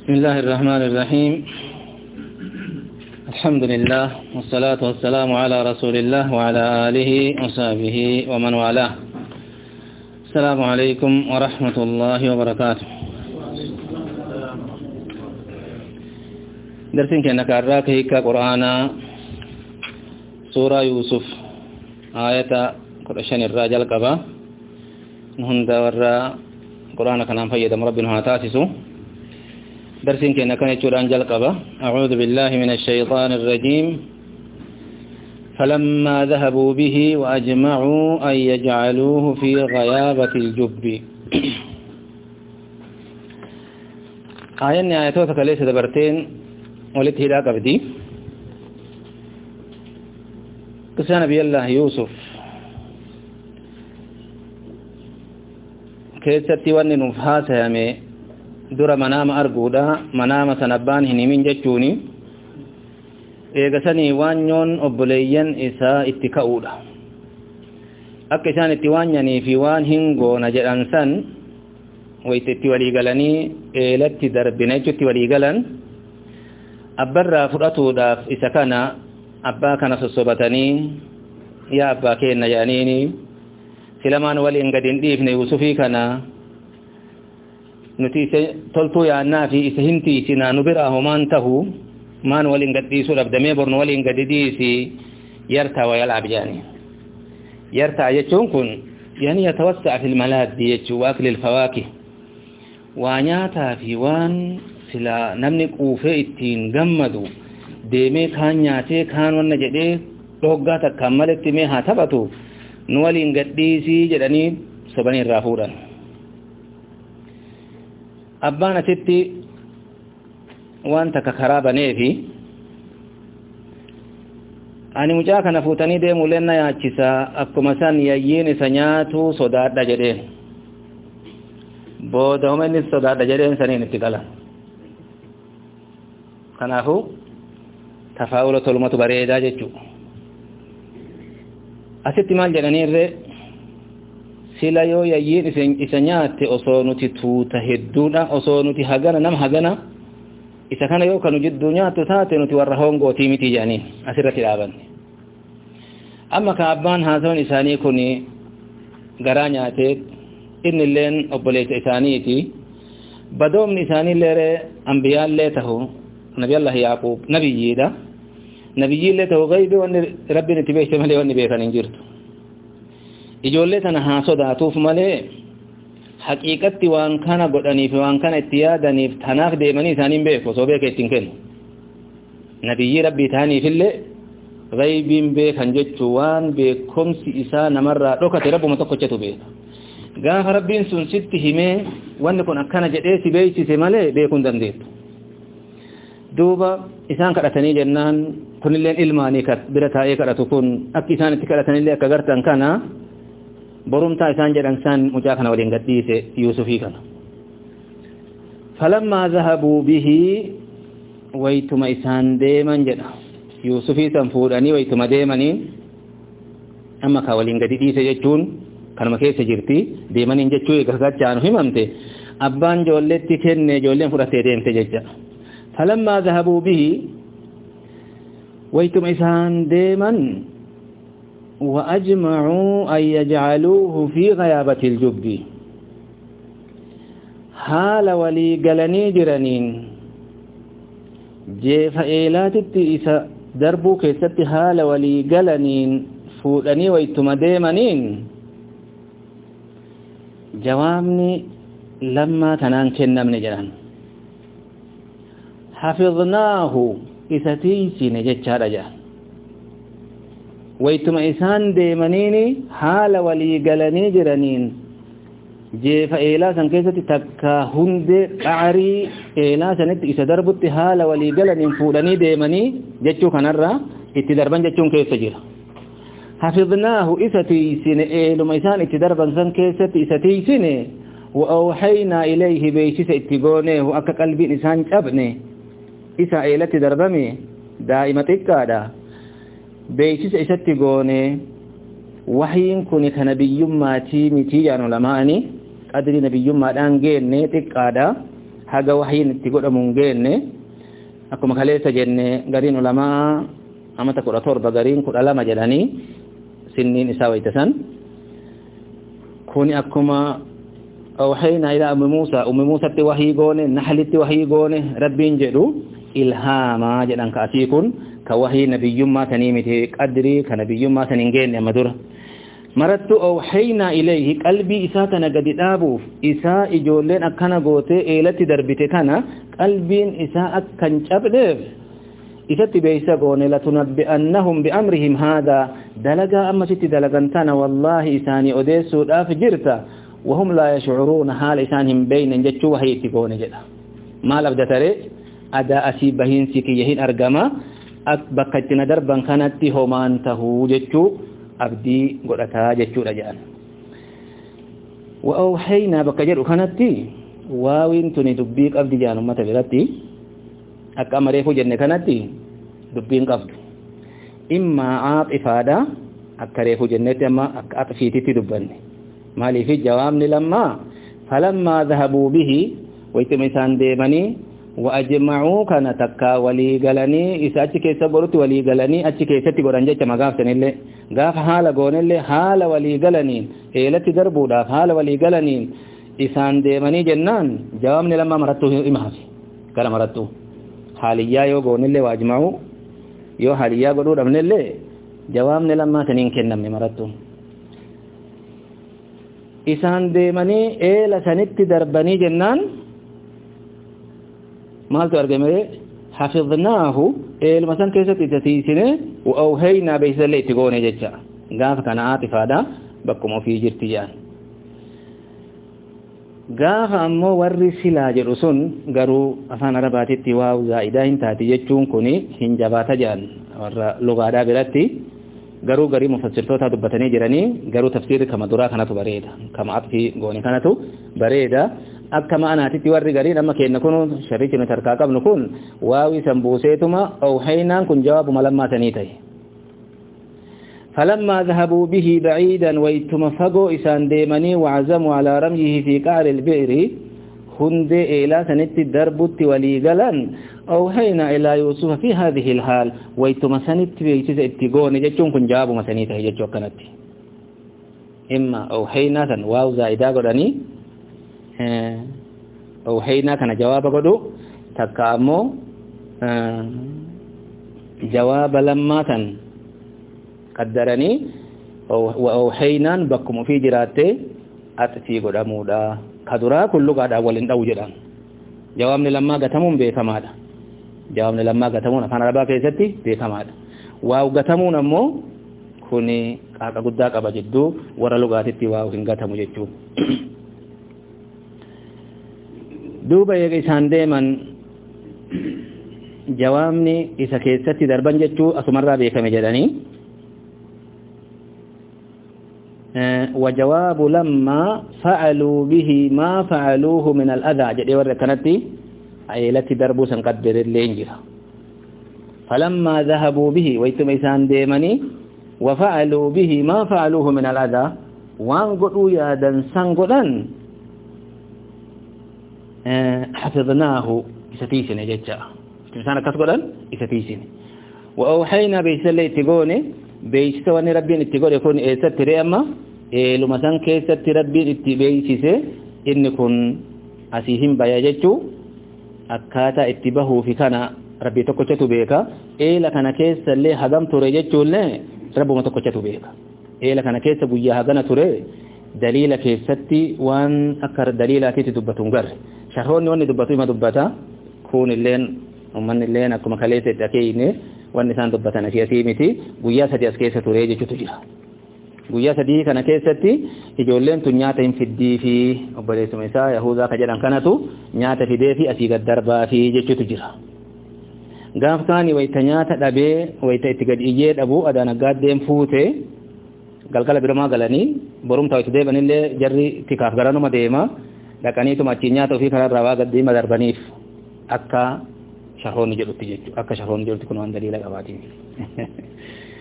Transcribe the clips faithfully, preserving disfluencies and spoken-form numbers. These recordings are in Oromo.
بسم الله الرحمن الرحيم. الحمد لله والصلاة والسلام على رسول الله وعلى آله وصحبه ومن والاه. السلام عليكم ورحمة الله وبركاته. درسين كأنك أراك هيك قرآن سورة يوسف آية قرآن الرجال قبا نهند ورا قرآن كلام فيدم ربنا تاسسو. درسين كأنك كان يقول أنجل قبا أعوذ بالله من الشيطان الرجيم. فلما ذهبوا به وأجمعوا أن يجعلوه في غيابة الجب. آية آياتك ليس دبرتين ولت هلا قبدي. قصة نبي الله يوسف كيستي وني نفحات يامي dura manama arguudha manama sanabbaan hin himin jechuuni eegasanii waanyoon obboleeyyan isaa itti ka'uudha akka isaan itti waanyanii fi waan hingoona jedhan san waytitti walii galanii eelatti darbine jechuutti walii galan abbarraa fudhatuudhaaf isa kana abbaa kana sossobatanii yaa abbaa keenna jedhaniini silamaan waliin gadi hin dhiifne Yuusufii kana nuti toltuu yaannaa fi isa hintiisinaa nu biraa homaan tahu maan waliin gadhiisuudhaaf damee bornu waliin gadi dhiisi yartaa wayal'aab jedhanii yartaa jechuun kun yani yatawassa'a fil malaaddi jechuu waakli ilfawaakih waa nyaataa fi waan sila namni quufee ittiin gammadu deemee kaan nyaatee kaan wanna jedhee dhoggaa takkaan maletti mee haa taphatu nu waliin gadhiisii jedhanii sobanii irraa fuudhan. abbaan asitti waan takka karaa baneefi ani mucaa kana fuutanii deemuu lenna yaachisa akkuma san yayyiin isa nyaatu sodaadha jedheen booda homa innis sodaadha jedheen saniin itti galan kanaafu tafaa'ula tolumatu bareedaa jechuu asitti maal jedhaniirre sila yoo yayyiin isa nyaatte osoo nuti tuuta hedduudha osoo nuti hagana nama hagana isa kana yoo kanu jidduu nyaattu taate nuti warra hongootii miti jedhanii asirratti dhaabanne amma ka abbaan haasawan isaanii kun garaa nyaatee inni illeen obboleessa isaaniiti badoomni isaaniillee ambiyaallee tahu nabiyallah yaaqub nabiyyiidha nabiyyiillee tahu gaybii wanni rabbiin itti beekte malee wanni beekan hin jirtu ijoollee tana haa sodaatuuf malee haqiiqatti waan kana godhaniif waan kana itti yaadaniif tanaaf deemanii isaaniin beeku osoo beeka ittiin kennu nabiyyi rabbii ta'aniifillee gaybiin beekan jechuu waan beekumsi isaa namarraa dhokate rabbuma tokkochatu beeka gaafa rabbiin sun sitti himee wanni kun akkana jedhee si beeksise malee beekuu hin dandeettu duuba isaan kadhatanii jennaan kunilleen ilmaanii bira taa'ee kadhatu kun akka isaan itti kadhatanillee akka gartan kana borumtaa isaan jedhan san mucaa kana waliin gadhiise Yuusufii kana falammaa zahabuu bihi waytuma isaan deeman jedha Yuusufii san fuudhanii waytuma deemanii amma ka waliin gadi dhiise jechuun kanuma keessa jirti deemaniin jechuu eega gachaanu himamte abbaan ijoolleetti kenne ijoolleen fudhatee deemte jecha falammaa zahabuu bihi waytuma isaan deeman وأجمعوا أن يجعلوه في غيابة الجب حال ولي قلني جرنين جيف إيلات التئس دربو كيست حال ولي قلنين فولني ويتم ديمنين جوابني لما تنان كنا من جران حفظناه إستيسي نجد رجال waytuma isaan deemaniini haala walii galanii jiraniin jeefa eelaa san keessatti takka hundee qaarii eelaa sanitti isa darbutti haala walii galaniin fuudhanii deemanii jechuu kanarraa itti darban jechuun keessa jira hafidnaahu isa tiisine eeluma isaan itti darban san keessatti isa tiisine wa awhaynaa ilayhi beeksisa itti gooneehu akka qalbiin isaan cabne isa eelatti darbame daa'ima xiqqaadha beeksisa isatti goone wahyiin kun kan nabiyyummaatii miti yaanu lamaani qadri nabiyyummaadhaan geenne xiqqaadha haga wahiin itti godhamuun geenne akkuma kaleessa jenne gariin ulamaa amata kudha torba gariin kudha lama jedhanii sinniin isaa waytasan kuni akkuma awhayna ila ummi Musa ummi Musa tti wahii goone nahlitti wahii goone rabbiin jedhu ilhaama jedhan ka asii kun ka wahii nabiyyummaa tanii miti qadrii ka nabiyyummaa tanii geenne amma dura marattu awhayna ilayhi qalbii isaa kana gadi dhaabuuf isaa ijoolleen akkana gootee eelatti darbite kana qalbiin isaa akkan cabdeef isatti beeysa goone latunabbi'annahum bi'amrihim haadha dalagaa amma sitti dalagantana wallaahi isaanii odeessuudhaaf jirta wahum laa yashcuruuna haala isaan hin beeynen jechuu wahii itti goone jedha maal abdatare adaa asii bahiinsi kiyya hin argama bakka itti na darban kanatti homaan tahuu jechuu abdii godhataa jechuudha jedhan wa awhaynaa bakka jedhu kanatti waawiin tuni dubbii qabdi jedhan ummata biratti akka amareefu jenne kanatti dubbiin qabdu imma aaxifaadha akka reefu jennetti amma akka aaxifiititti dubbanne maaliif jawaabni lammaa falammaa dhahabuu bihi waytuma isaan deemanii wa ajma'uu kana takka walii galanii isa achi keessa godhutti walii galanii achi keessatti godhan jecha magaafsanillee gaafa haala goonellee haala walii galaniin eelatti darbuudhaaf haala walii galaniin isaan deemanii jennaan jawaabni lammaa marattuu himaaf kana marattuu haaliyyaa yoo goonillee wa ajma'uu yoo haaliyyaa godhuu dhabnellee jawaabni lammaa taniin kennamne marattuu isaan deemanii eela sanitti darbanii jennaan maaltu argame hafidnaahu eelma san keessatti itatiisine wa awhaynaa beeysallee itti goone jecha gaafa kana aatifaadha bakkuma ofii jirti jaan gaafa ammoo warri silaa jedhu sun garuu afaan arabaatitti waaw zaa'idaa hin taati jechuun kuni hin jabaata jaan warra lugaadhaa biratti garuu garii mufassirtoota dubbatanii jiranii garuu tafsiirri kama duraa kanatu bareeda kama atfi goone kanatu bareeda akka ma'anaatitti warri gariin amma kenna kun shariichi nuti harkaa qabnu kun waawii san buuseetuma awhaynaan kun jawaabuma lammaa tanii ta'e فلما ذهبوا به بعيدا ويتم فقوا إسان ديمني وعزموا على رميه في قعر البئر هند إلى سنت الدربت وليقلا أوهينا إلى يوسف في هذه الحال ويتم سنت بيسيس اتقون جتشون كن جابوا مسانيته جتشو كانت إما أوهينا كان واو زائدا قدني أوهينا كان جواب قدو تكامو جواب لما كان قدرني وأوحينا بكم في جراته أتفي قدامودا كدرا كل قاد أولين أو جران جوابني لما قتمون بكمادا جوابني لما قتمون فانا ربا كيستي بكمادا واو قتمون أمو كوني كاكا قداك أبا جدو ورا لغاتي واو هن قتمو جدو دوبا يكيسان ديما جوابني إسا كيستي دربان جدو أسمرا بكم جداني وجواب لما فعلوا به ما فعلوه من الأذى جدي وركنتي عيلتي دربو سنقدر اللينجر فلما ذهبوا به ويتم إسان ديمني وفعلوا به ما فعلوه من الأذى وانقلوا يادا سنقلن حفظناه إستيسن ججا إستيسان كتقلن إستيسن وأوحينا بيسلي اتقوني beeksisa wanni rabbiin itti godhe kun eessatti re'ama eeluma san keessatti rabbiin itti beeksise inni kun asii hin baya jechuu akkaataa itti bahuu fi kana rabbii tokkochatu beeka eela kana keessa illee hagam ture jechuullee rabbuma tokkochatu beeka eela kana keessa guyyaa hagana ture daliila keessatti waan akka daliilaatiitti dubbatu hin garre sharhoonni wanni dubbatu ima dubbata kun illeen ummanni illeen akkuma kaleessa itti akeeyne wanni isaan dubbatan asii asii miti guyyaa sadii as keessa ture jechuutu jira guyyaa sadii kana keessatti ijoolleen tun nyaata hin fiddii fi obboleessuma isaa Yahudaa ka jedhan kanatu nyaata fidee fi asii gad darbaa fi jechuutu jira gaaftaani wayta nyaata dhabee wayta itti gad iyyee dhabuu adaan aggaaddeem fuute galgala biramaa galanii borumtaa itti deebanillee jarri tikaaf garanuma deema dhaqaniituma achiin nyaata ofii kanarraa waa gaddiima darbaniif akka shahoonni jedhutti jechuudha akka shahoonni jedhutti kun waan daliila qabaatiin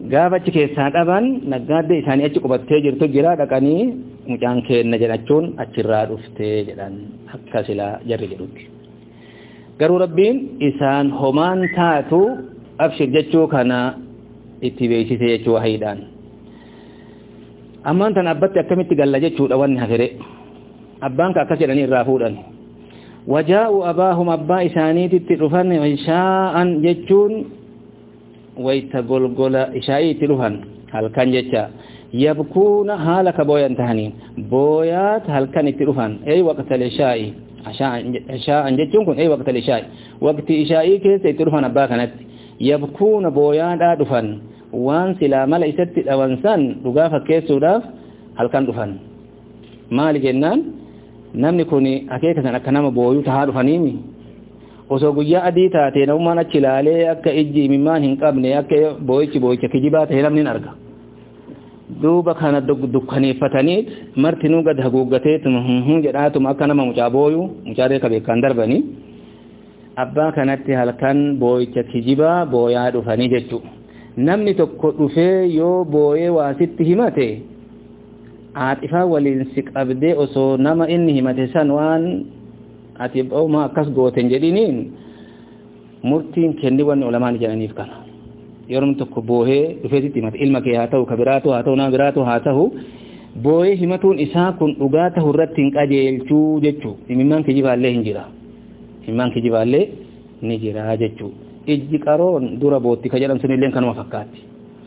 gaafachi keessaa dhaban naggaadde isaanii achi qubattee jirtu jira dhaqanii mucaan kenna jedhachuun achirraa dhuftee jedhan akka silaa jarri jedhutti garuu rabbiin isaan homaan taatu abshir jechuu kana itti beeksise jechuu wahiidhaan ammaan tan abbatti akkamitti galla jechuudha wanni hafire abbaan ka akkas jedhanii irraa fuudhan wajaa'u abaahum abbaa isaaniititti dhufan ishaa'an jechuun wayta golgola ishaa'iitti dhufan halkan jecha yabkuuna haala ka booyan tahanii booyaat halkan itti dhufan ey waqtal ishaa'i ishaa'an jechuun kun ey waqtal ishaa'i waqti ishaa'ii keessa itti dhufan abbaa kanatti yabkuuna booyaadhaa dhufan waan silaa mala isatti dhawansan dhugaa fakkeessuudhaaf halkan dhufan maali jennaan namni kun akeeka san akka nama booyuu tahaa dhufaniimi osoo guyyaa adii taatee namummaan achi ilaalee akka ijji imimmaan hin qabne akka booyichi booyicha kijibaa ta'e namni arga duuba kana dukkaneeffataniit martinuu gad haguuggateetuma hun jedhaatuma akka nama mucaa booyuu mucaa reeka beekaan darbanii abbaa kanatti halkan booyicha kijibaa booyaa dhufanii jechuu namni tokko dhufee yoo booyee waasitti himate aaxifaa waliin si qabdee osoo nama inni himate san waan ati ooma akkas gooten jedhiniin murtiin kenni wanni ulamaan jedhaniif kana yeroo tokko boohee dhufeetitti himate ilma kee haa ta'u kabiraatu haa ta'u nama biraatu haa ta'u boohee himatuun isaa kun dhugaa ta'u irratti hin qajeelchuu jechuu imimmaan kijibaallee hin jira imimmaan kijibaallee ni jira jechuu ijji qaroon dura bootti ka jedhan sunilleen kanuma fakkaatti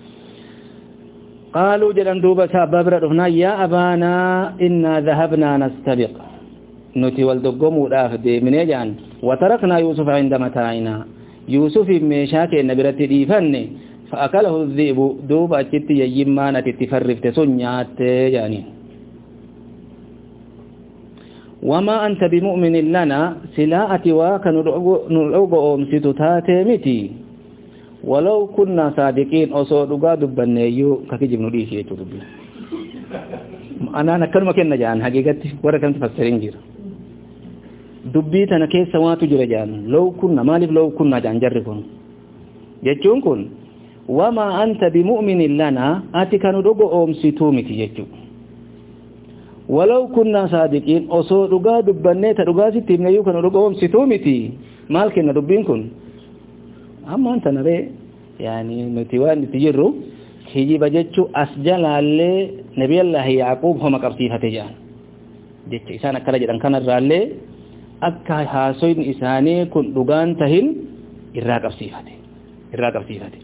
qaaluu jedhan duuba isaa abbaa bira dhufnaa yaa abaanaa innaa dhahabnaa nastabiq nuti wal doggomuudhaaf deemnee jaan wataraknaa yuusufa inda mataa'inaa yuusufin meeshaa keenna biratti dhiifanne fa'akalahu dhiibu duuba achitti yayyimmaan ati itti farrifte sun nyaattee jaaniin wamaa anta bimu'minin lana silaa ati waa ka nu dhowgo'oomsitu taatee miti walaw kunnaa saadiqiin osoo dhugaa dubbanneeyyuu ka kijibnu dhiisi jechuu dubbi anaan akkanuma kenna jaan haqiiqatti warra kamti fassariin jira dubbii tana keessa waatu jira jaan law kunna maaliif law kunna jaan jarri kun jechuun kun wamaa anta bimu'minin lana ati ka nu dhowgo'oomsituu miti jechuu walaw kunna saadiqiin osoo dhugaa dubbannee ta dhugaa sitti himneeyyuu ka nu dhowgo'oomsituu miti maal kenna dubbiin kun ammaan tanaree yaani nuti waan itti jirru kijiba jechuu as jalaallee nabiyallaahi yaaquub homa qabsiifate jedhan jecha isaan akkana jedhan kanarraallee akka haasoyin isaanii kun dhugaan tahin irraa qabsiifate irraa qabsiifate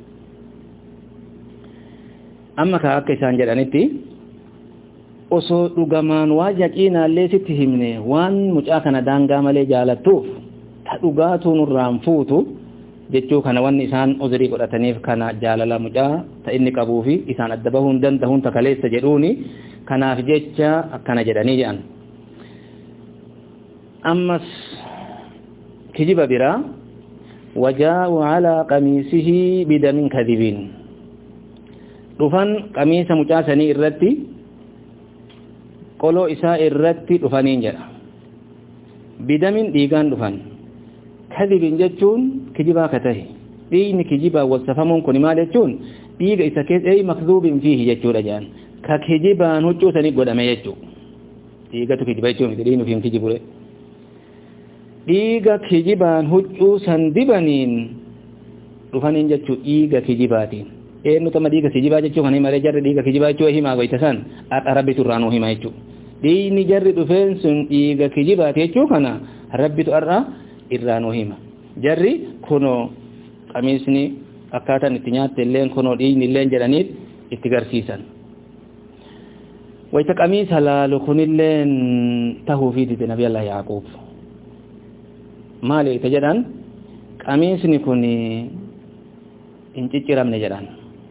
amma ka akka isaan jedhanitti osoo dhugamaan waa yaqiinaallee sitti himne waan mucaa kana daangaa malee jaalattuuf ta dhugaatu nurraan fuutu jechuu kana wanni isaan uzrii godhataniif kana jaalala mucaa ta inni qabuu fi isaan adda bahuu hin danda'uun takaleessa jedhuuni kanaaf jecha akkana jedhanii jedhan ammas kijiba biraa wajaa'u calaa qamiisihi bidamin kadhibiin dhufan qamiisa mucaa sanii irratti qoloo isaa irratti dhufaniin jedha bidamin dhiigaan dhufan kadhibin jechuun kijibaa ka tahe dhiigni kijibaa wasafamuun kun maal jechuun dhiiga isa keessa ay makdhubin fihi jechuudha jaan ka kijibaan huccuu sanii godhame jechuu dhiigatu kijiba jechuun dhiigni fiin kijibure dhiiga kijibaan huccuu san dibaniin dhufaniin jechuu dhiiga kijibaatiin eenyu tama dhiiga kijibaa jechuu kan himalee jarri dhiiga kijibaa jechuu himaa goyta san akka rabbitu irraa hima jechuu dhiigni jarri dhufeen sun dhiiga kijibaati jechuu kana rabbitu irraa irraa hima jarri kuno qamiisni akkaataan itti nyaatte illeen kuno dhiigni illeen jedhaniit itti garsiisan wayta qamiisa laalu kunilleen tahuu fi dide nabi Allah Yaaquub maali itti jedhan qamiisni kun hin cicciramne jedhan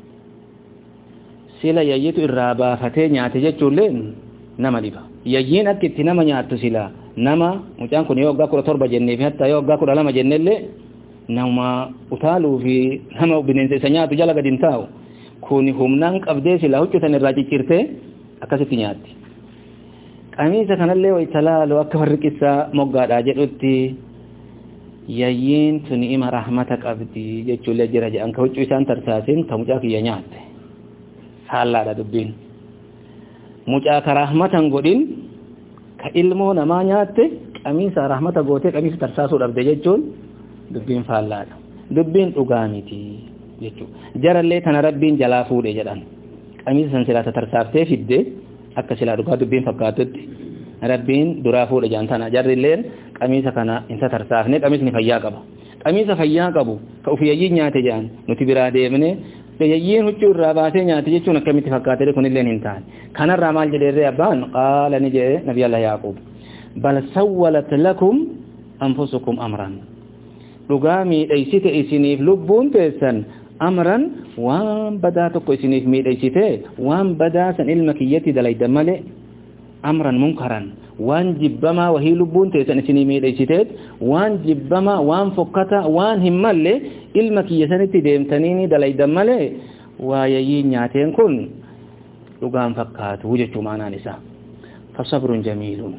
sila yayyitu irraa baafatee nyaate jechuulleen nama dhiba yayyiin akka itti nama nyaattu sila nama mucaan kun yoo waggaa kudha torba jennee fi hatta yoo waggaa kudha lama jennellee nama utaaluu fi nama bineensa isa nyaatu jala gadi hin taa'u kun humnaan qabdee sila huccutan irraa ciccirtee akkasitti nyaatti qamiisa kanallee wayta laalu akka warri qissaa moggaadhaa jedhutti yayyin tuni ima rahmata qabdi jechuun jira jedhan ka huccuu isaan tarsaasin ka mucaa kiyya nyaatte haalaadha dubbiin mucaa ka rahmatan godhin ka ilmoo namaa nyaatte qamiisa rahmata gootee qamiisa tarsaasuu dhabde jechuun dubbiin faallaadha dubbiin dhugaa miti jechuudha jarallee kana rabbiin jalaa fuudhe jedhan qamiisa san silaa tarsaaftee fidde akka silaa dhugaa dubbiin fakkaatutti rabbiin duraa fuudhe jantana jarrilleen qamiisa kana inta tarsaafne qamiisni fayyaa qaba qamiisa fayyaa qabu ka ufiyayyin nyaate jedhan nuti biraa deemne yayyin huccuu irraa baasee nyaate jechuun akkamitti fakkaate kunilleen hin taane kanarraa maal jedheerree abbaan qaala ni jedhe nabi Allah Yaaqub bal sawwalat lakum anfusukum amran dhugaa miidhaysite isiniif lubbuun teessan amran waan badaa tokko isiniif miidhaysite waan badaa san ilma kiyyatti dalaydan malee amran munkaran waan jibbama wahii lubbuun teessan isinii miidhaysiteet waan jibbama waan fokkata waan hin malle ilma kiyya sanitti deemtanii dalaydan malee waayayii nyaateen kun dhugaan fakkaatu jechuu maanaan isaa fasabrun jamiilun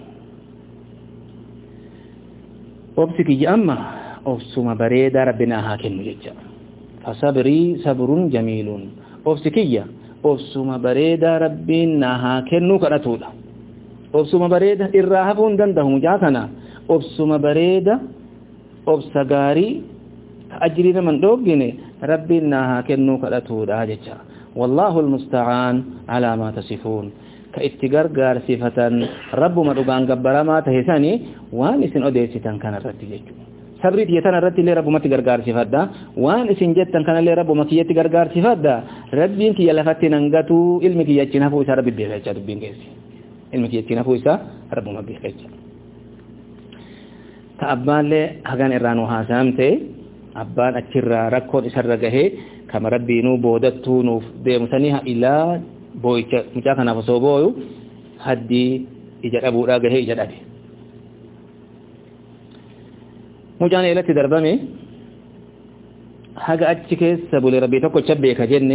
obsi kiyya amma obsuma bareedaa rabbinaa haa kennu jecha fasabrii sabrun jamiilun obsi kiyya obsuma bareedaa rabbiin naa haa kennu kadhatuudha obsuma bareeda irraa hafuun danda'u mucaa kana obsuma bareeda obsa gaarii ajrii naman dhoggine rabbiin naa haa kennu kadhatuudha jecha wallahu almusta'an ala ma tasifun ka itti gargaarsifatan rabbuma dhugaan gabbaramaa tahe sani waan isin odeessitan kanarratti jechuudha sabrii tiyatan irratti illee rabbumatti gargaarsifadda waan isin jettan kanallee rabbuma kiyyatti gargaarsifadda rabbiin kiyya lafatti nangatu ilmi kiyya achiin hafuu isaa rabbi beekaa dubbiin keessi ilmi kiyya achiin hafuu isaa rabbuma beekaa ka abbaallee hagan irraa nu haasaamte abbaan achirraa rakkoon isarra gahee kama rabbiinuu boodattuu nuuf deemsanii ilaa boo'icha mucaa kanaaf osoo booyu haddii ija dhabuudhaa gahee ija dhabe mucaan eelatti darbame haga achi keessa bule rabbii tokko beeka jenne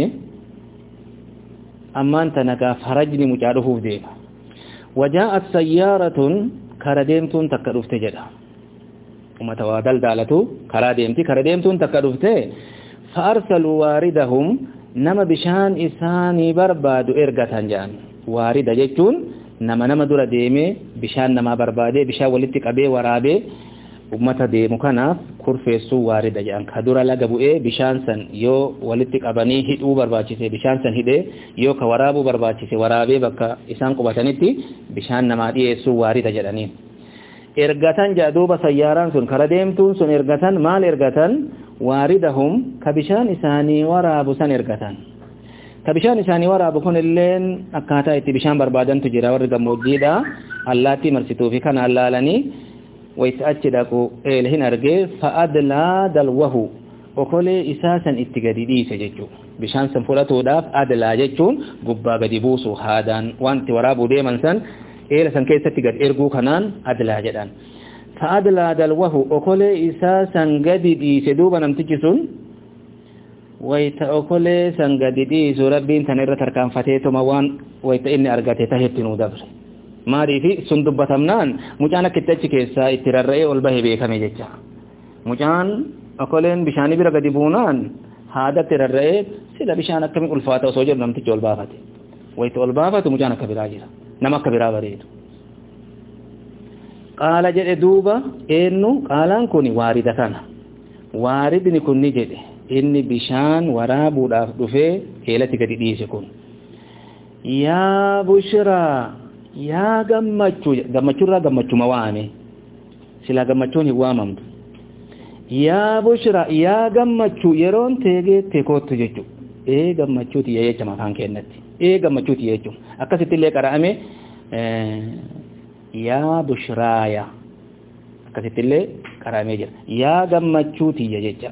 ammaan tanakaaf harajni mucaa dhufuuf deema wajaa'at sayyaaratun kara deemtuun takka dhufte jedha ummata waa daldaalatu karaa deemti kara deemtuun takka dhufte fa'arsaluu waaridahum nama bishaan isaanii barbaadu ergatan jedhan waarida jechuun nama nama dura deemee bishaan namaa barbaadee bishaan walitti qabee waraabee ummata deemu kanaaf kurfeessuu waarida jedhan ka dura laga bu'ee bishaan san yoo walitti qabanii hidhuu barbaachise bishaan san hidhee yoo ka waraabuu barbaachise waraabee bakka isaan qubatanitti bishaan namaa dhiyeessuu waarida jedhaniin ergatan jaaduuba sayyaaraan sun kara deemtuun sun ergatan maal ergatan waaridahum ka bishaan isaanii waraabu san ergatan ka bishaan isaanii waraabu kun illeen akkaataa itti bishaan barbaadantu jira warri gammoojjiidha allaattii marsituu fi kana allaalanii wayta achi dhaqu eela hin argee fa'adlaa dalwahu okolee isaa san itti gadi dhiise jechuu bishaan san fudhatuudhaaf adlaa jechuun gubbaa gadi buusu haadaan wanti waraabuu deeman san eela san keessatti gad erguu kanaan adlaa jedhan fa'adlaa dalwahu okolee isaa san gadi dhiise duuba namtichi sun wayta okolee san gadi dhiisu rabbiin tan irra tarkaanfateetuma waan wayta inni argate tahetti nuu dabre maaliifi sun dubbatamnaan mucaan akka itti achi keessaa itti rarra'ee ol bahe beekame jecha mucaan okoleen bishaanii bira gadi buunaan haadatti rarra'ee sila bishaan akkami ulfaata osoo jedhu namtichi ol baafate wayta ol baafatu mucaan akka biraa jira nama akka biraa bareedu qaala jedhe duuba eennu qaalaan kun waarida kana waaridni kun ni jedhe inni bishaan waraabuudhaaf dhufee eelatti gadi dhiise kun yaa bushraa yaa gammachuu gammachuurraa gammachuma waame silaa gammachuun hin waamamtu yaa bushra yaa gammachuu yeroon teegeette koottu jechuudha ee gammachuuti jecha mafaan kennatti ee gammachuuti jechuudha akkasitti illee qara'ame yaa bushraaya akkasitti illee qara'amee jira yaa gammachuuti jecha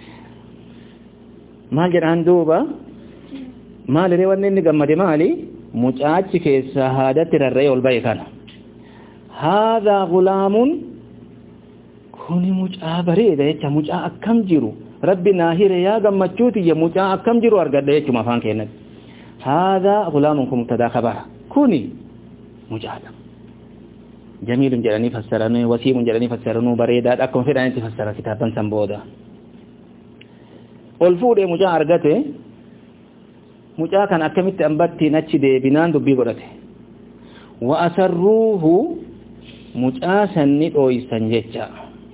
maal jedhaan duuba maaliree wanni inni gammade maali mucaachi keessa haadatti rarra'ee ol ba'e kana haadha gulaamun kuni mucaa bareeda jecha mucaa akkam jiru rabbi naahire yaa gammachuuti ya mucaa akkam jiru argadha jechuma afaan kennatti haadha gulaamun kun mubtadaa khabara kuni mucaadha جميل جلاني فسرني وسيم جلاني فسرني بريدات أكون في رأيتي فسر كتابا سنبودا والفور مجا أرغته مجا كان أكمت أنبتي نتشد بنان دبي قرته وأسروه مجا سنت أويسان جيجا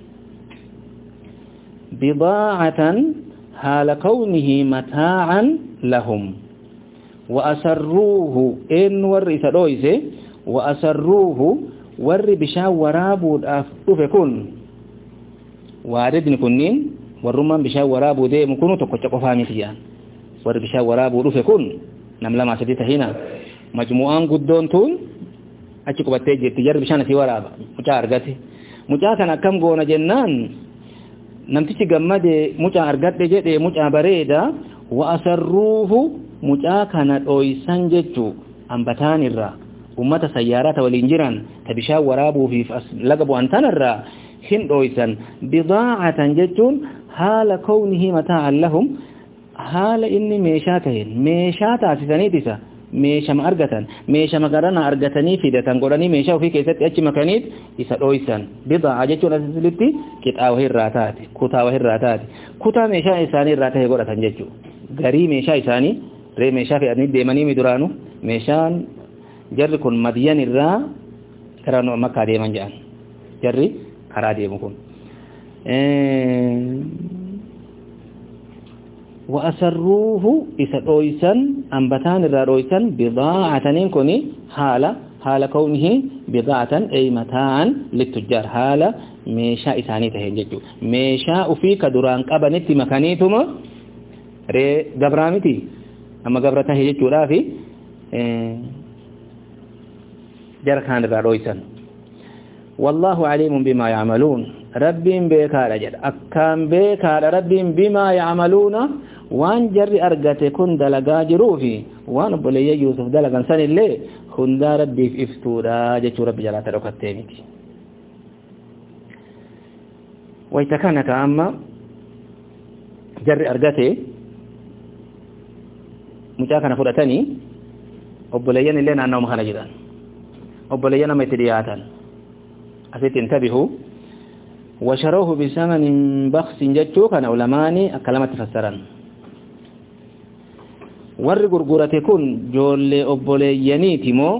بضاعة حال كونه متاعا لهم وأسروه إن ورث دويسه وأسروه ور بشا ورابو دافو كن واردن كنين ورمان بشا ورابو دي مكونو تكو تكو فاميتيان ور بشا ورابو دافو كن نملا ما سديت هنا مجموعان قدون تون achi qubattee jirti jarri bishaan asii waraaba mucaa argate mucaa kana akkam goona jennaan namtichi gammade mucaa argadhe jedhe mucaa bareeda wa asarruuhu mucaa kana dhoysan jechu ambataan irraa ummata sayyaarata waliin jiran ta bishaan waraabuufi laga bu'antanirraa hin dhoysan bidaa'atan jechuun haala kawnihi mataa'an lahum haala inni meeshaa ta'een meeshaa taasisaniitisa meeshama argatan meeshama garana argatanii fidatan godhanii meeshaa ofii keessatti achi makaniit isa dhoysan bidaa'a jechuun asilitti qixaa wahii irraa taate kutaa wahii irraa taate kutaa meeshaa isaanii irraa ta'e godhatan jechuudha garii meeshaa isaanii ree meeshaa fe'anii deemanii miduraanu meeshaan jarri kun madiyan irraa karaa makkaa deeman jedhan jarri karaa deemu kun وأسروه إسدويسا أنبتان الرأويسا بضاعة كوني حالة حال كونه بضاعة أي متاعا للتجار حالة ميشاء إساني تهججو ميشاء فيك دران قبنت مكانيتما ري قبرامتي أما قبرته هججو رافي جرخان الرأويسا والله عليم بما يعملون رب بكار جد أكام بكار رب بما يعملون وان جر أرغت كن دلقا جروفي وان بلي يوسف دلقا سن اللي كن دا ربي في افتورا جتو رب جلات ركتينيتي ويتكانك أما جر أرغت مجاكنا فرطاني وبليان اللي نعناهم خانجدان وبليان ميترياتان أسيت انتبهوا وشروه بثمن بخس جتو كان علماني كلمة فسران ور غرغرته كن جول اوبوليانيتي مو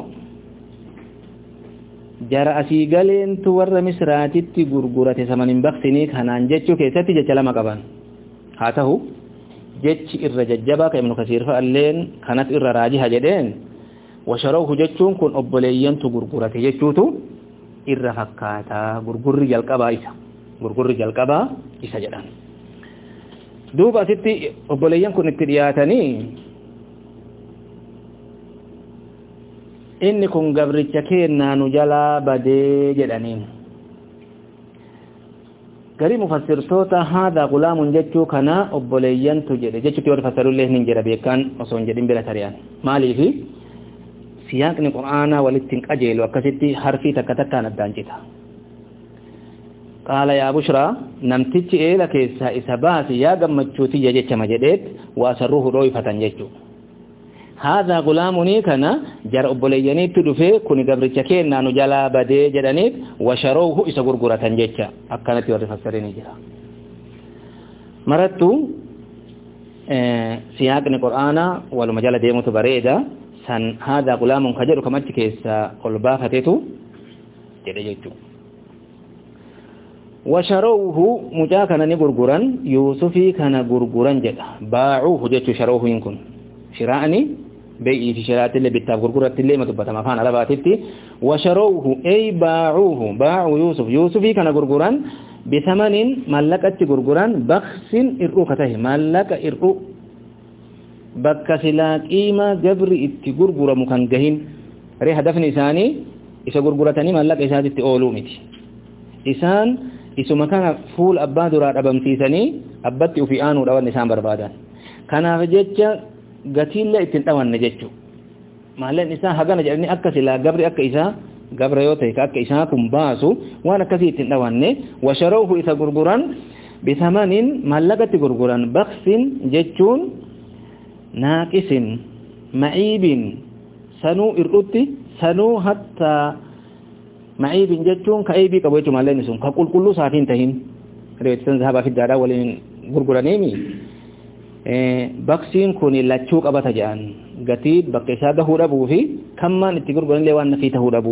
جرا اسي غلين تو ور مسراتي غرغرته ثمن بخسني كانان جتو كيساتي جلما قبان هاتهو جتش الرججبا كابن كثير فالين كانت الراجحه جدين وشروه جتون كن اوبوليان تو غرغرته جتوتو irra fakkaata gurgurri jalqabaa isa gurgurri jalqabaa isa jedhan duuba asitti obboleeyyan kun itti dhiyaatanii inni kun gabricha keennaa nu jalaa badee jedhaniin garii mufassirtoota haadha gulaamun jechuu kana obboleeyyantu jedhe jechuutti warri fassarullee hin jedha beekaan osoo hin jedhin bira tariyaan maaliifi siyaaqni qur'aanaa walittiin qajeelu akkasitti harfii takka takkaan addaan cita qaala yaa bushraa namtichi eela keessaa isa baasi yaa gammachuutiyya jechama jedheet waasarruuhu dhooyfatan jechuu haadhaa gulaamunii kana jara obboleeyyaniitti dhufee kuni gabricha keennaa nu jalaa badee jedhaniit washaroohu isa gurguratan jecha akkanatti warri fassarinii jira marattu siyaaqni qur'aanaa waluma jala deemutu bareeda san hada gulaamun kajedu kamachi keessa qolbaafatetu jedhe jechu washarawhu mujaa kana ni gurguran yusufi kana gurguran jedha baa'uhu jechu sharawhu kun shiraani bai'i fi shiraatillee bittaaf gurgurattillee matubatama afaan arabaatitti washarawhu ay baa'uhu baa'u yusuf yusufi kana gurguran bisamanin mallaqatti gurguran bakhsin ir'u katahi mallaqa ir'u bakka silaa qiima gabri itti gurguramu kan gahin ree hadafni isaanii isa gurguratanii mallaqa isaatitti ooluu miti isaan isuma kana fuul abbaa duraa dhabamsiisanii abbatti ufii aanuu dhawan isaan barbaadan kanaaf jecha gatiillee ittiin dhawanne jechuu maalleen isaa hagana jedhanii akka silaa gabri akka isaa gabra yoo ta'e akka isaa kun baasu waan akkasii ittiin dhawanne washaroohu isa gurguran bisamanin mallaqatti gurguran baksin jechuun ناقص معيب سنو إرؤتي سنو حتى معيب جتون كأيبي كبيتو مالين سون كقول كله ساعتين تهين ريتسن ذهب في الدارا ولين غرغرانيمي بكسين كوني لاتشوك أبتا جان قتيد بقشا دهو ربو في كمان اتقرقران ليوان في تهو ربو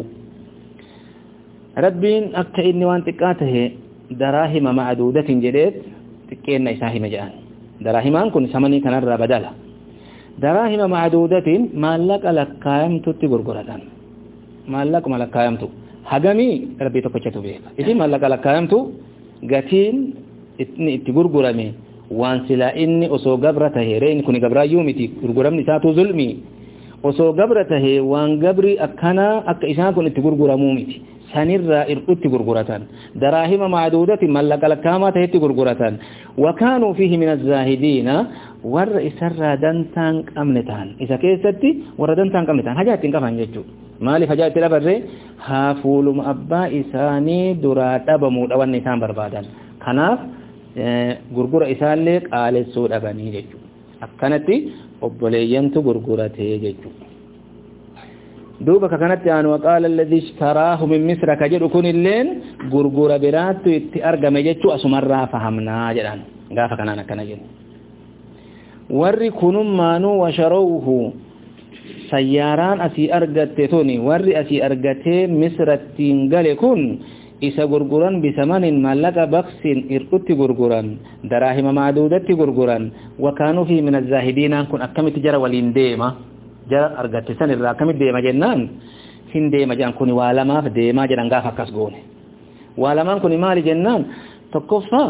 ربين أكتا إني وان تقاته دراهم معدودة جديد تكينا إساهم جان دراهمان كون سمني كان الرا بدلا دراهم معدودة ما لك لكايم تتقرقران ما لك ما لكايم تو هجمي ربي تكوشتو بيه إذا ما لك لكايم تو قتين اتقرقرامي waan sila inni osoo gabra tahee reen kun gabraayyuu miti gurguramni isaatu zulmi osoo gabra tahee waan gabri akkana akka isaan kun itti gurguramuu miti sanirraa irqutti gurguratan daraahima maaduudati mallaqa lakkaamaa tahetti gurguratan wakaanuu fiihi min azaahidiina warra isarraa dantaan qabne ta'an isa keessatti warra dantaan qabne ta'an hajaa ittiin qaban jechuudha maaliif hajaa itti dhabarre haa fuuluma abbaa isaanii duraa dhabamuudha wanni isaan barbaadan kanaaf gurgura isaallee qaalessuu dhabanii jechuudha akkanatti obboleeyyantu gurguratee jechuudha duuba kanatti aanu waqaala alladhi ishtaraahu min misra ka jedhu kunilleen gurgura biraattu itti argame jechuu asumarraa fahamnaa jedhan gaafa kanaan akkana jedhu warri kunummaanuu washarawuhu sayyaaraan asii argatte tuni warri asii argatee misrattiin gale kun isa gurguran bisamanin mallaqa baksin irqutti gurguran daraahima maaduudatti gurguran wakaanuu fi min azaahidiinaan kun akkamitti jara waliin deema jara argatte san irraa akkamitti deema jennaan hin deema jedhan kun waa lamaaf deemaa jedhan gaafa akkas goone waa lamaan kun maali jennaan tokkoffaa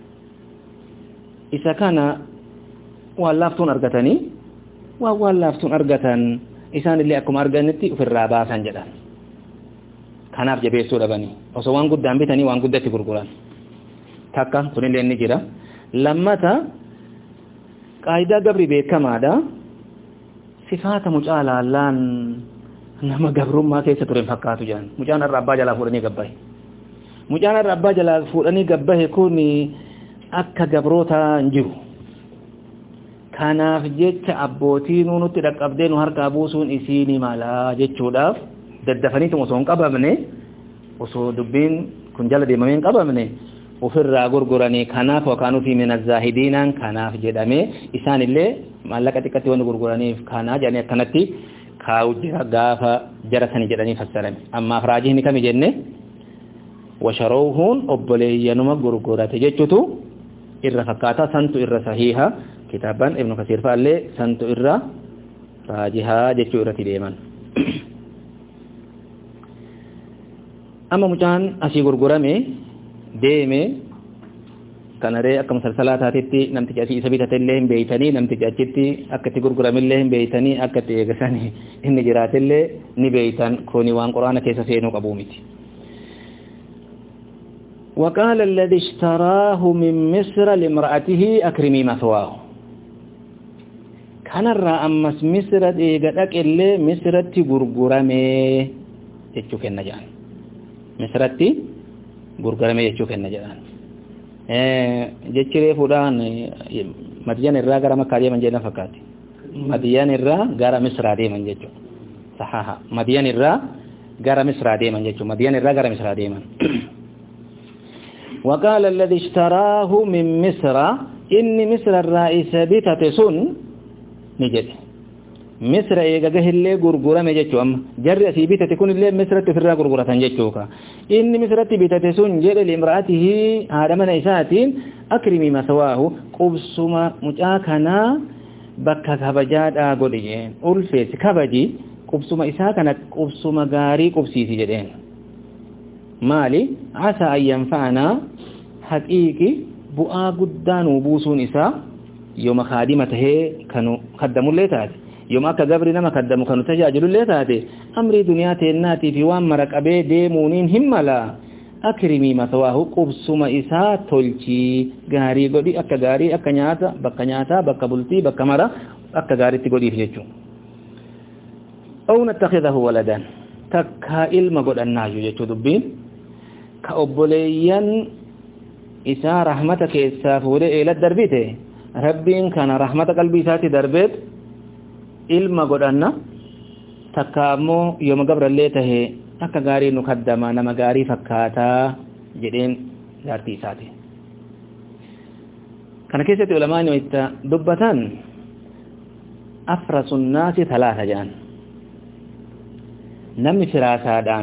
isa kana waan laaftuun argatanii waan waan laaftuun argatan isaan illee akkuma arganitti ofirraa baasan jedhan kanaaf jabeessuu dhabanii osoo waan guddaan bitanii waan guddatti gurguran takka kunillee ni jira lammata qaayidaa gabri beekamaadha sifaata mucaa laallaan nama gabrummaa keessa ture fakkaatu jedhan mucaan irraa abbaa jalaa fuudhanii gabbahe mucaan irraa abbaa jalaa fuudhanii gabbahe kun akka gabroota hin jiru kanaaf jecha abbootiin nutti dhaqqabdee nu harkaa buusuun isiini malaa jechuudhaaf daddafaniitum osoo hin qabamne osoo dubbiin kun jala deemamee hin qabamne ofirraa gurguranii kanaaf wakaanuu fi min azaahidiinaan kanaaf jedhamee isaan illee maallaqa xiqqatti wanni gurguraniif kanaa jedhanii akkanatti kaa'u jira gaafa jara sani jedhanii fassarame ammaaf raajihni kami jenne washarawuun obboleeyyanuma gurgurate jechuutu irra fakkaata santu irra sahiha kitaaban ibnu kasiir faallee santu irra raajihaa jechuu irratti deeman amma mucaan asii gurgurame deeme kanaree akka musalsalaataatitti namtichi asii isa bitatellee hin beeytanii namtichi achitti akka itti gurguramillee hin beeytanii akka itti eegasanii inni jiraatillee ni beeytan kuni waan quraana keessa seenuu qabuu miti وقال الذي اشتراه من مصر لامرأته أكرمي مثواه كان الرا أمس مصر ديغدك اللي مصر تغرغرمي تشوك النجان misratti gurguramee jechuu kenna jedhan jechiree fuudhaan madiyan irraa gara makkaa deeman jedhan fakkaati madiyan irraa gara misraa deeman jechuudha sahaha madiyan irraa gara misraa deeman jechuudha madiyan irraa gara misraa deeman وقال الذي اشتراه من مصر إن مصر الرئيس بيتة سن نجد مصر eega gahillee gurgurame jechuun amma jarri asii bitate kun illee misratti ofirraa gurguratan jechuudha inni misratti bitate sun jedhe limraatihi haadha mana isaatiin akrimi masawaahu qubsuma mucaa kanaa bakka kabajaadhaa godhi jeen ulfeessi kabaji qubsuma isaa kana qubsuma gaarii qubsiisi jedheen maali asaa an yanfa'anaa haqiiqi bu'aa guddaa nuu buusuun isaa yooma kaadima tahee kanu kaddamullee taate yooma akka gabri nama kaddamu kanu tajaajilullee taate amrii duniyaa teennaatii fi waan maraqabee deemuuniin himmala akrimii masawaahu qubsuma isaa tolchii gaarii godhi akka gaarii akka nyaata bakka nyaataa bakka bultii bakka mara akka gaariitti godhiif jechuun aw nattakhidahu waladan takka ilma godhannaayu jechuu dubbiin ka obboleeyyan isaa rahmata keessaa fuudhee eelat darbite rabbiin kana rahmata qalbii isaatti darbeet ilma godhanna takka ammoo yooma gabrallee tahe akka gaarii nu kaddama nama gaarii fakkaataa jedheen jaartii isaati kana keessatti ulamaani wayta dubbatan afrasun naasi talaata jaan namni firaasaadhaan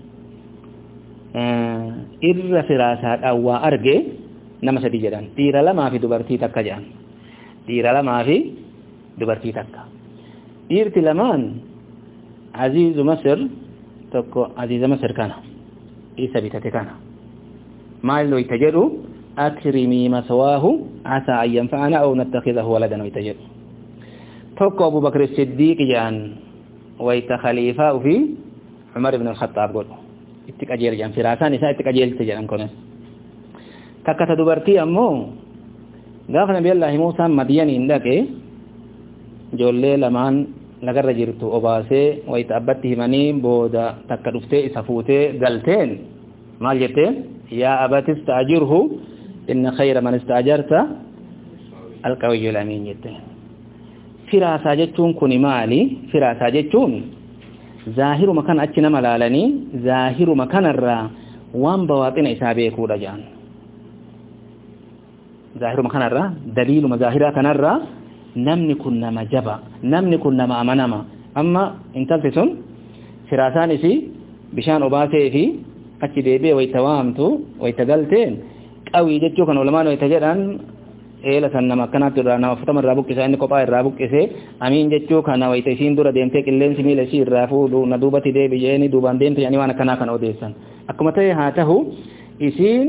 irra firaasaadhaan waa arge nama sadi jedhan dhiira lamaa fi dubartii takka jedhan dhiira lamaa fi dubartii takka dhiirti lamaan aziizu masir tokko aziiza masir kana isa bitate kana maal wayta jedhu akrimii maswaahu asaa an yanfa'ana aw nattakhidahu waladan wayta jedhu tokko Abu Bakr as-Siddiq jedhan wayta khaliifaa fi Umar ibn al-Khattab godhu itti qajeel jedhan firaasan isaa itti qajeelte jedhan kunis takka ta dubartii ammoo gaafa nabi Allah Muusaa Madiyaniin dhaqe ijoollee lamaan lagarra jirtu obaasee wayta abbatti himanii booda takka dhuftee isa fuutee galteen maal jette yaa abati ista'jirhu inna khayra man ista'jarta al-qawiyyul amiin jette firaasaa jechuun kuni maali firaasaa jechuun zaahiruma kana achi nama laalanii zaahiruma kanarraa waan bawaaxina isaa beekuudha jedhan zaahiruma kanarraa daliiluma zaahiraa kanarraa namni kun nama jaba namni kun nama amanama amma intalti sun firaasaan isii bishaan obaasee fi achi deebi'ee wayta waamtu wayta galteen qawii jechuu kan ulamaan wayta jedhan eela san nama akkanaatti irraa nama uffatama irraa buqqisa inni kophaa irraa buqqise amiin jechuu kana wayta isiin dura deemtee qilleensi miila isii irraa fuudhu na duubatti deebi'eeni duubaan deemte yani waan akkanaa kana odeessan akkuma ta'e haa tahu isiin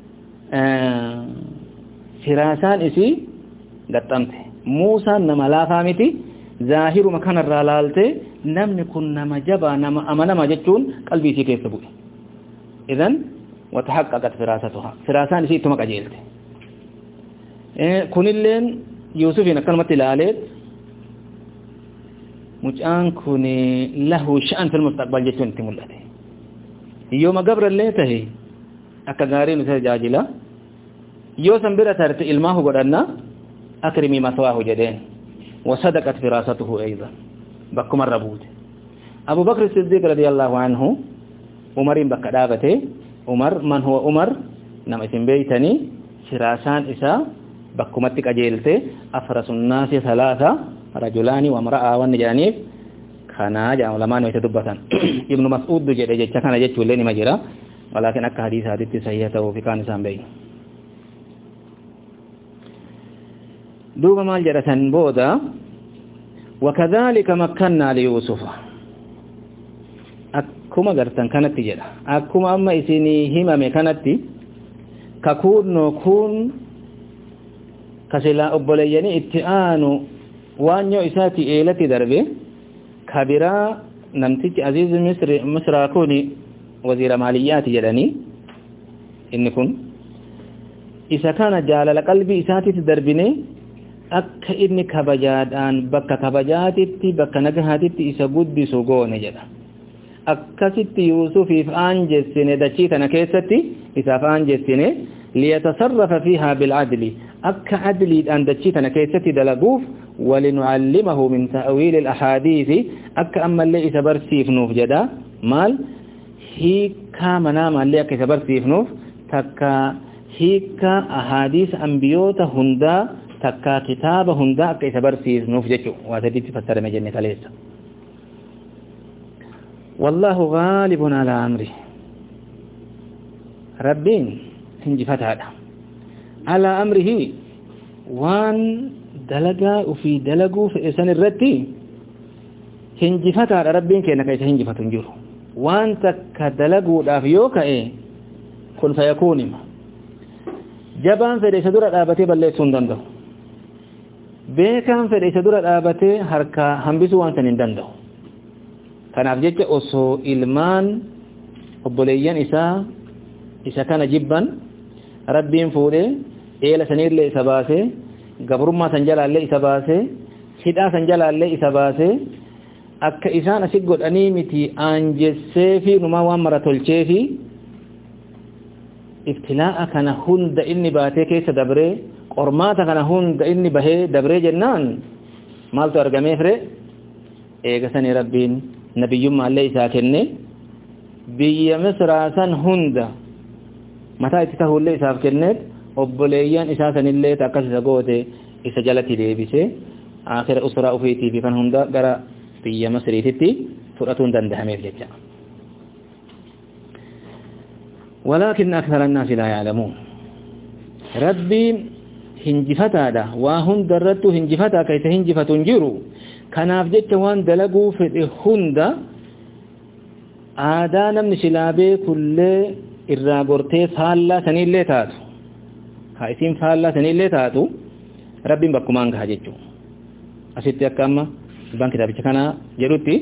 firaasaan isii gaxxamte Muusaan nama laafaa miti zaahiruma kanarraa laalte namni kun nama jabaa nama amanama jechuun qalbii isii keessa bu'e idan watahaqqaqat firaasatuha firaasaan isii ittuma qajeelte kunilleen Yuusufiin akkanumatti ilaalee mucaan kun lahu sha'an fil mustaqbal jechuun itti mul'ate yooma gabrallee tahe akka gaariin isa tajaajila yoo san bira tarte ilmaahu godhanna akrimi maswaahu jedheen wasadaqat firaasatuhu aydan bakkuma rabuute Abu Bakr as-Siddiq radiyallahu anhu Umarin bakka dhaabate Umar man huwa Umar nama isin beeytanii firaasaan isaa bakkumatti qajeelte afrasun naasi salaasa rajulaani wa imra'a wanni jedhaniif kana jedhan ulamaan wayta dubbatan Ibnu Mas'ud jedhe jecha kana jechuullee nima jira walaakin akka hadiisaatitti sahih ta'uu fi kaan isaan beeyne دوبا مال جرسن بودا وكذلك مكنا ليوسف أكما قرتن كانت جدا أكما أما إسيني همم كانت ككون نكون كسلا أبوليني اتئان وانيو إساتي إيلتي دربي كبيرا نمتج عزيز مصر مصر كوني وزير ماليات جدني إنكم إذا كان جالل قلبي إساتي تدربني akka inni kabajaadhaan bakka kabajaatitti bakka nagahaatitti isa guddisu goone jedha akkasitti Yuusufiif aanjessine dachii tana keessatti isaaf aanjessine liyatasarrafa fiiha bil'adli akka adliidhaan dachii tana keessatti dalaguuf walinu'allimahu min ta'wiil al-ahadiith akka ammallee isa barsiifnuuf jedha maal hiikaa manaamallee akka isa barsiifnuuf takka hiikaa ahadiis anbiyoota hundaa takka kitaaba hunda akka isa barsiisnuuf jechuun waa sadiitti fassarame jenne kaleessa wallahu ghalibun ala amri rabbiin hinjifataadha ala amrihi waan dalagaa ufii dalaguu fe'esan irratti hinjifataadha rabbiin keenya ka isa hinjifatu hin jiru waan takka dalaguudhaaf yoo ka'e kun fayakuunima jabaan fedhe isa dura dhaabatee balleessuu hin danda'u beekaan fedhe isa dura dhaabatee harka hambisuu waan san hin danda'u kanaaf jecha osoo ilmaan obboleeyyan isaa isa kana jibban rabbiin fuudhee eela sanillee isa baasee gabrummaa san jalaallee isa baasee hidhaa san jalaallee isa baasee akka isaan asii godhanii miti aanjessee fi numaa waan mara tolchee fi ibtilaa'a kana hunda inni baatee keessa dabree qormaata kana hunda inni bahee dabree jennaan maaltu argamee fire eegasanii rabbiin nabiyyummaallee isaa kenne biyya misraa san hunda mataa itti tahullee isaaf kenneet obboleeyyan isaa sanillee akkas isa goote isa jalatti deebise akhira usraa ufiitii fi kan hunda gara biyya masriititti fudhatuun dandahameef jecha ولكن أكثر الناس لا يعلمون ربي هنجفتادا وهن درتو هنجفتا كيس هنجفت جرو كناف جت وان دلقوا في هندا آدانا من شلابي كل الراغورتي فالا سنين اللي تاتو هايسين فالا سنين اللي تاتو ربي بكمان كهججو أسيتي أكاما بان كتابي كنا جروتي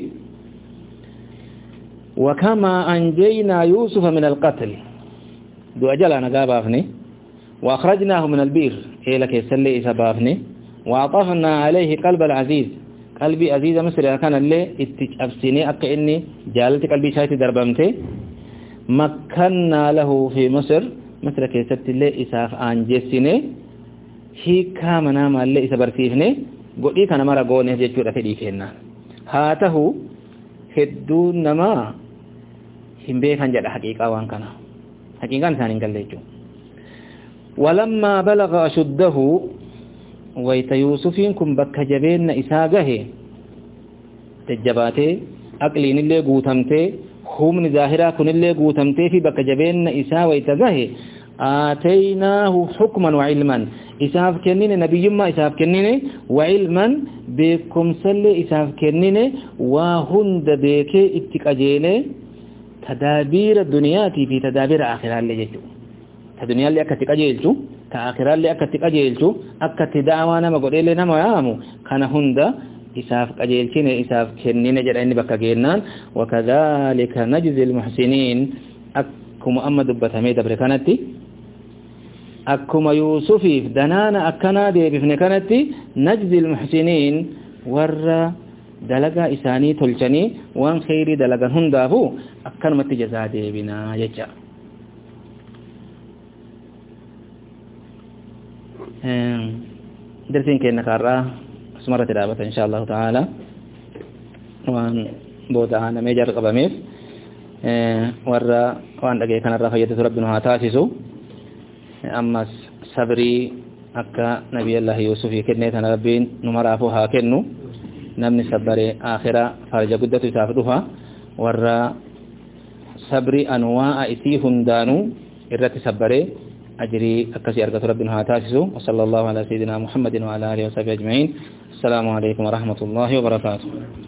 وكما أنجينا يوسف من القتل دو أجل أنا قابافني وأخرجناه من البئر إلى كيسلي إسابافني وأطفنا عليه قلب العزيز قلبي عزيز مصر كان اللي اتجابسيني أكا إني جالت قلبي شايتي دربمتي مكنا له في مصر مصر كيست اللي إساف آنجيسيني هي كامنا ما اللي إسابرتيفني قولي كان مرا قوني جيشو رفدي كينا هاته هدون نما هم بيخان جد حقيقة وان كان حقيقة ثاني قال ليجو ولما بلغ أشده ويت يوسفين كم بك جبين إساقه تجباته أقلين اللي قوتمته هم ظاهرة كن اللي قوتمته في بك جبين إسا ويتقه آتيناه حكما وعلما إساف كنين نبي ما إساف كنين وعلما بكم سل إساف كنين وهند بك اتقاجيله تدابير الدنيا في تدابير آخرة اللي جيجو الدنيا اللي أكتك أجيلتو كآخرة اللي أكتك أجيلتو أكت دعوانا مقول إلي نمو يامو كان هند إساف أجيلتين إساف كنين جرعين بكا جينان وكذلك نجزي المحسنين أكم أما دبت هميد بركانتي أكم يوسفي دنانا أكنا دي بفنكانتي نجزي المحسنين ور دلقا إساني تلچني وان خيري دلقا هندافو أكن مت جزا دي بنا يجا درسين كينا كارا اسمرة تدابة إن شاء الله تعالى وان بودا أنا ميجر قباميس ور وان لقي كان الرافية ربنا هاتاسسو أما صبري أكا نبي الله يوسف يكنيتنا ربين نمرافو هاكنو namni sabbare akhira farja guddatu isaaf dhufa warra sabri anwaa isii hundaanu irratti sabbare ajri akkasi argatu rabbina haa taasisu wa sallallahu ala sayidina muhammadin wa ala alihi wa sahbihi ajma'in assalamu alaykum wa rahmatullahi wa barakatuh